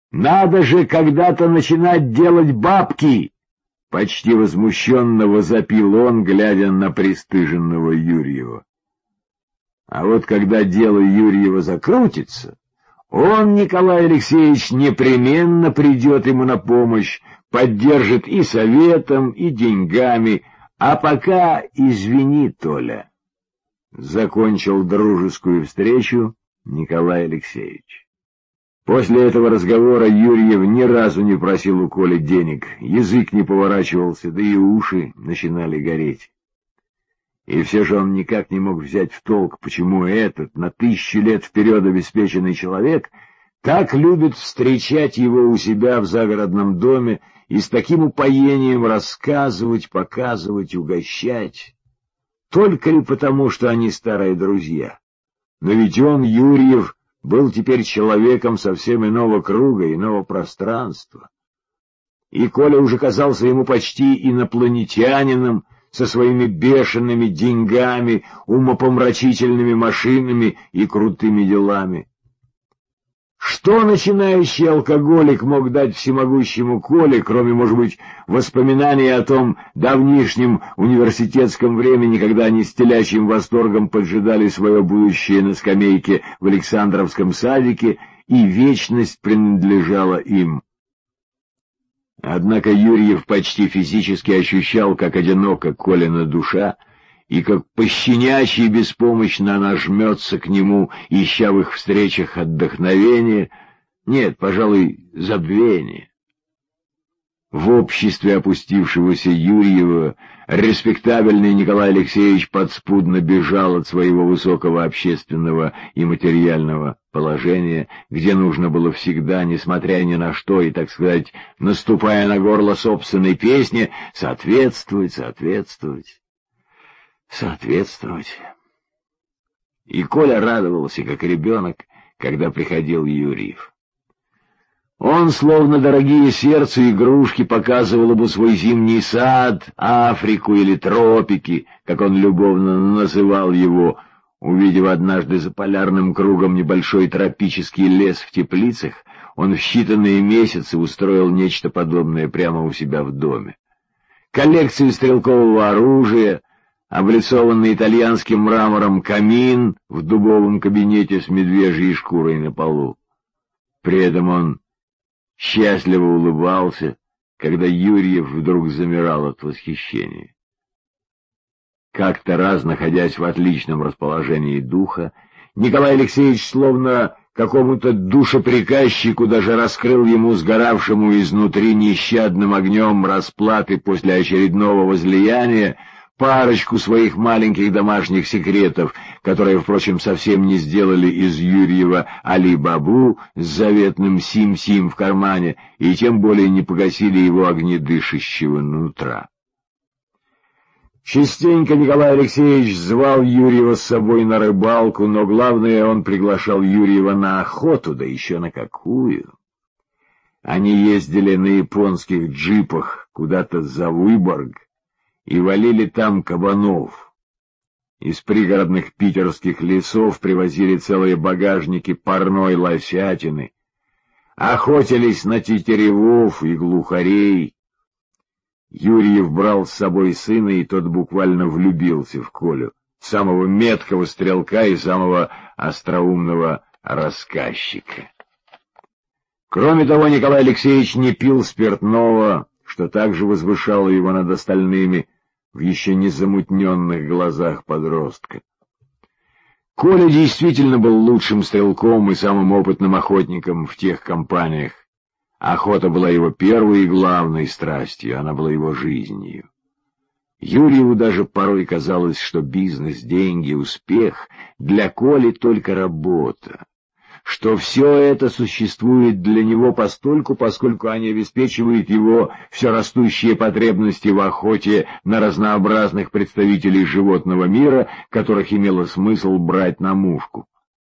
Надо же когда-то начинать делать бабки! — почти возмущенно возопил он, глядя на пристыженного Юрьева. А вот когда дело Юрьева закрутится, он, Николай Алексеевич, непременно придет ему на помощь, поддержит и советом, и деньгами, а пока извини, Толя. Закончил дружескую встречу Николай Алексеевич. После этого разговора Юрьев ни разу не просил у Коли денег, язык не поворачивался, да и уши начинали гореть. И все же он никак не мог взять в толк, почему этот, на 1000 лет вперед обеспеченный человек, так любит встречать его у себя в загородном доме и с таким упоением рассказывать, показывать, угощать. Только ли потому, что они старые друзья? Но ведь он, Юрьев, был теперь человеком совсем иного круга, иного пространства. И Коля уже казался ему почти инопланетянином, со своими бешеными деньгами, умопомрачительными машинами и крутыми делами. Что начинающий алкоголик мог дать всемогущему Коле, кроме, может быть, воспоминаний о том давнишнем университетском времени, когда они с телячьим восторгом поджидали свое будущее на скамейке в Александровском садике, и вечность принадлежала им? Однако Юрьев почти физически ощущал, как одинока Колина душа, и как пощенячьи беспомощно она жмется к нему, ища в их встречах отдохновение, нет, пожалуй, забвение. В обществе опустившегося Юрьева респектабельный Николай Алексеевич подспудно бежал от своего высокого общественного и материального положения, где нужно было всегда, несмотря ни на что, и, так сказать, наступая на горло собственной песни, соответствовать. И Коля радовался, как ребенок, когда приходил Юрьев. Он, словно дорогие сердцу игрушки, показывал ему свой зимний сад, Африку или тропики, как он любовно называл его, увидев однажды за полярным кругом небольшой тропический лес в теплицах, он в считанные месяцы устроил нечто подобное прямо у себя в доме. Коллекцию стрелкового оружия, облицованный итальянским мрамором камин в дубовом кабинете с медвежьей шкурой на полу. При этом он счастливо улыбался, когда Юрьев вдруг замирал от восхищения. Как-то раз, находясь в отличном расположении духа, Николай Алексеевич словно какому-то душеприказчику даже раскрыл ему сгоравшему изнутри нещадным огнем расплаты после очередного возлияния парочку своих маленьких домашних секретов, которые, впрочем, совсем не сделали из Юрьева Али-Бабу с заветным Сим-Сим в кармане и тем более не погасили его огнедышащего нутра. Частенько Николай Алексеевич звал Юрьева с собой на рыбалку, но главное, он приглашал Юрьева на охоту, да еще на какую. Они ездили на японских джипах куда-то за Выборг и валили там кабанов. Из пригородных питерских лесов привозили целые багажники парной лосятины, охотились на тетеревов и глухарей. Юрьев брал с собой сына, и тот буквально влюбился в Колю, самого меткого стрелка и самого остроумного рассказчика. Кроме того, Николай Алексеевич не пил спиртного, что также возвышало его над остальными в еще не замутненных глазах подростка. Коля действительно был лучшим стрелком и самым опытным охотником в тех компаниях. Охота была его первой и главной страстью, она была его жизнью. Юрьеву даже порой казалось, что бизнес, деньги, успех для Коли только работа, что все это существует для него постольку, поскольку они обеспечивают его все растущие потребности в охоте на разнообразных представителей животного мира, которых имело смысл брать на мушку.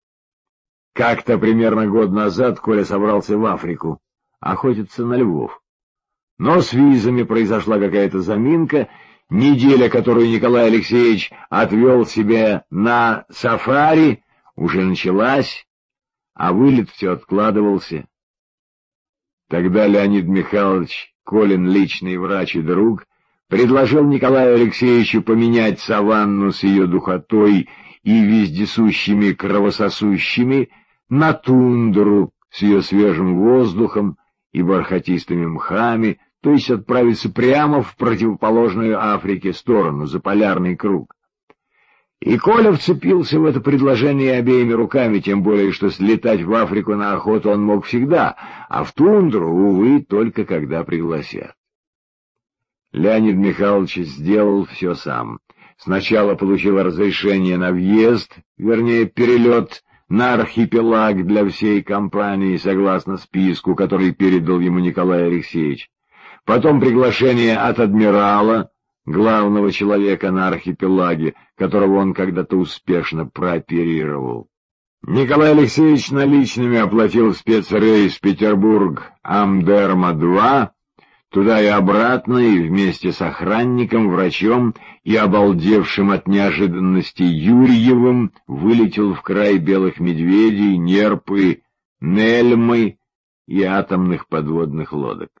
Как-то примерно год назад Коля собрался в Африку охотиться на львов. Но с визами произошла какая-то заминка, неделя, которую Николай Алексеевич отвел себе на сафари, уже началась, а вылет все откладывался. Тогда Леонид Михайлович, Колин личный врач и друг, предложил Николаю Алексеевичу поменять саванну с ее духотой и вездесущими кровососущими на тундру с ее свежим воздухом и бархатистыми мхами, то есть отправиться прямо в противоположную Африке сторону, за полярный круг. И Коля вцепился в это предложение обеими руками, тем более, что слетать в Африку на охоту он мог всегда, а в тундру, увы, только когда пригласят. Леонид Михайлович сделал все сам. Сначала получил разрешение на въезд, вернее, перелет на архипелаг для всей компании, согласно списку, который передал ему Николай Алексеевич. Потом приглашение от адмирала, главного человека на архипелаге, которого он когда-то успешно прооперировал. Николай Алексеевич наличными оплатил спецрейс Петербург-Амдерма-2, туда и обратно, и вместе с охранником, врачом и обалдевшим от неожиданности Юрьевым вылетел в край белых медведей, Нерпы, Нельмы и атомных подводных лодок.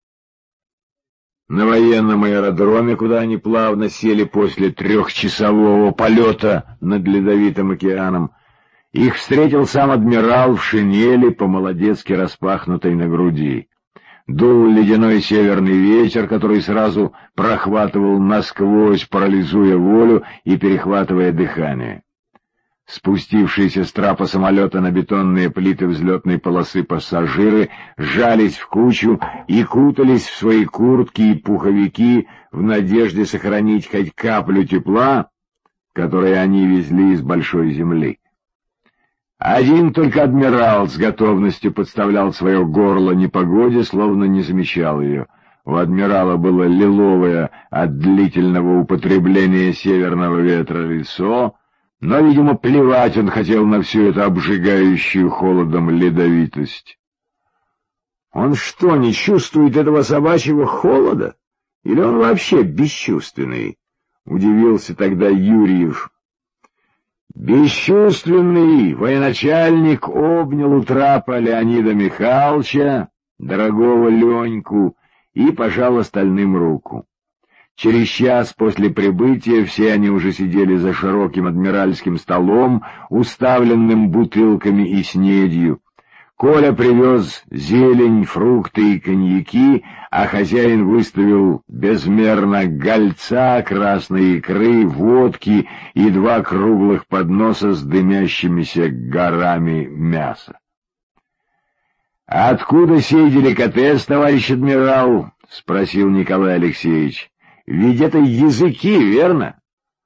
На военном аэродроме, куда они плавно сели после трехчасового полета над Ледовитым океаном, их встретил сам адмирал в шинели, по-молодецки распахнутой на груди. Дул ледяной северный ветер, который сразу прохватывал насквозь, парализуя волю и перехватывая дыхание. Спустившиеся с трапа самолета на бетонные плиты взлетной полосы пассажиры сжались в кучу и кутались в свои куртки и пуховики в надежде сохранить хоть каплю тепла, которое они везли из большой земли. Один только адмирал с готовностью подставлял свое горло непогоде, словно не замечал ее. У адмирала было лиловое от длительного употребления северного ветра лицо, но, видимо, плевать он хотел на всю эту обжигающую холодом ледовитость. Он что, не чувствует этого собачьего холода? Или он вообще бесчувственный? Удивился тогда Юрьев. Бесчувственный военачальник обнял у трапа Леонида Михайловича, дорогого Леньку, и пожал остальным руку. Через час после прибытия все они уже сидели за широким адмиральским столом, уставленным бутылками и снедью. Коля привез зелень, фрукты и коньяки, а хозяин выставил безмерно гольца, красной икры, водки и 2 круглых подноса с дымящимися горами мяса. — Откуда сей деликатес, товарищ адмирал? — спросил Николай Алексеевич. — Ведь это языки, верно?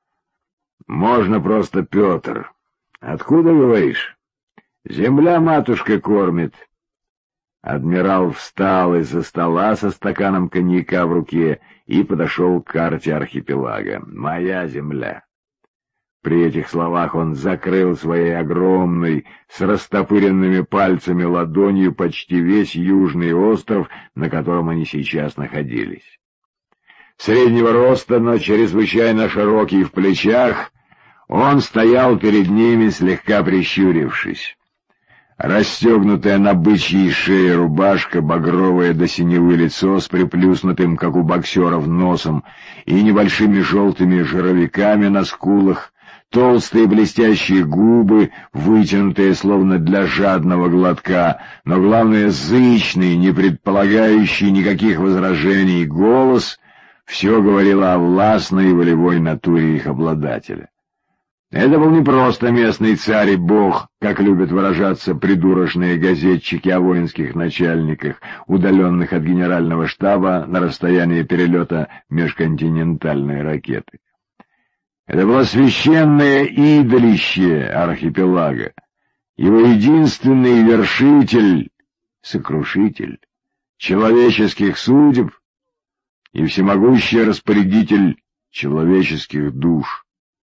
— Можно просто Петр. Откуда, говоришь? Земля-матушка кормит. Адмирал встал из-за стола со стаканом коньяка в руке и подошел к карте архипелага. «Моя земля». При этих словах он закрыл своей огромной, с растопыренными пальцами ладонью почти весь южный остров, на котором они сейчас находились. Среднего роста, но чрезвычайно широкий в плечах, он стоял перед ними, слегка прищурившись. Расстегнутая на бычьей шее рубашка, багровое до синевы лицо с приплюснутым, как у боксеров, носом и небольшими желтыми жировиками на скулах, толстые блестящие губы, вытянутые словно для жадного глотка, но, главное, зычный, не предполагающий никаких возражений голос — все говорило о властной и волевой натуре их обладателя. Это был не просто местный царь и бог, как любят выражаться придурочные газетчики о воинских начальниках, удаленных от генерального штаба на расстояние перелета межконтинентальной ракеты. Это было священное идолище архипелага, его единственный вершитель, сокрушитель человеческих судеб и всемогущий распорядитель человеческих душ.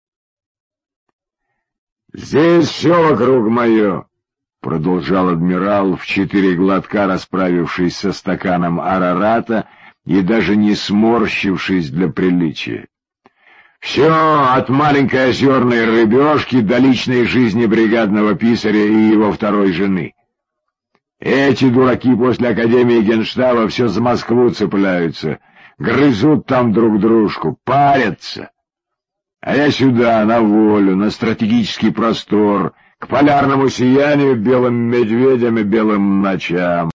«Здесь все вокруг мое», — продолжал адмирал, в 4 глотка расправившись со стаканом арарата и даже не сморщившись для приличия. «Все от маленькой озерной рыбешки до личной жизни бригадного писаря и его второй жены. Эти дураки после Академии Генштаба все за Москву цепляются, грызут там друг дружку, парятся. А я сюда, на волю, на стратегический простор, к полярному сиянию, белым медведям и белым ночам.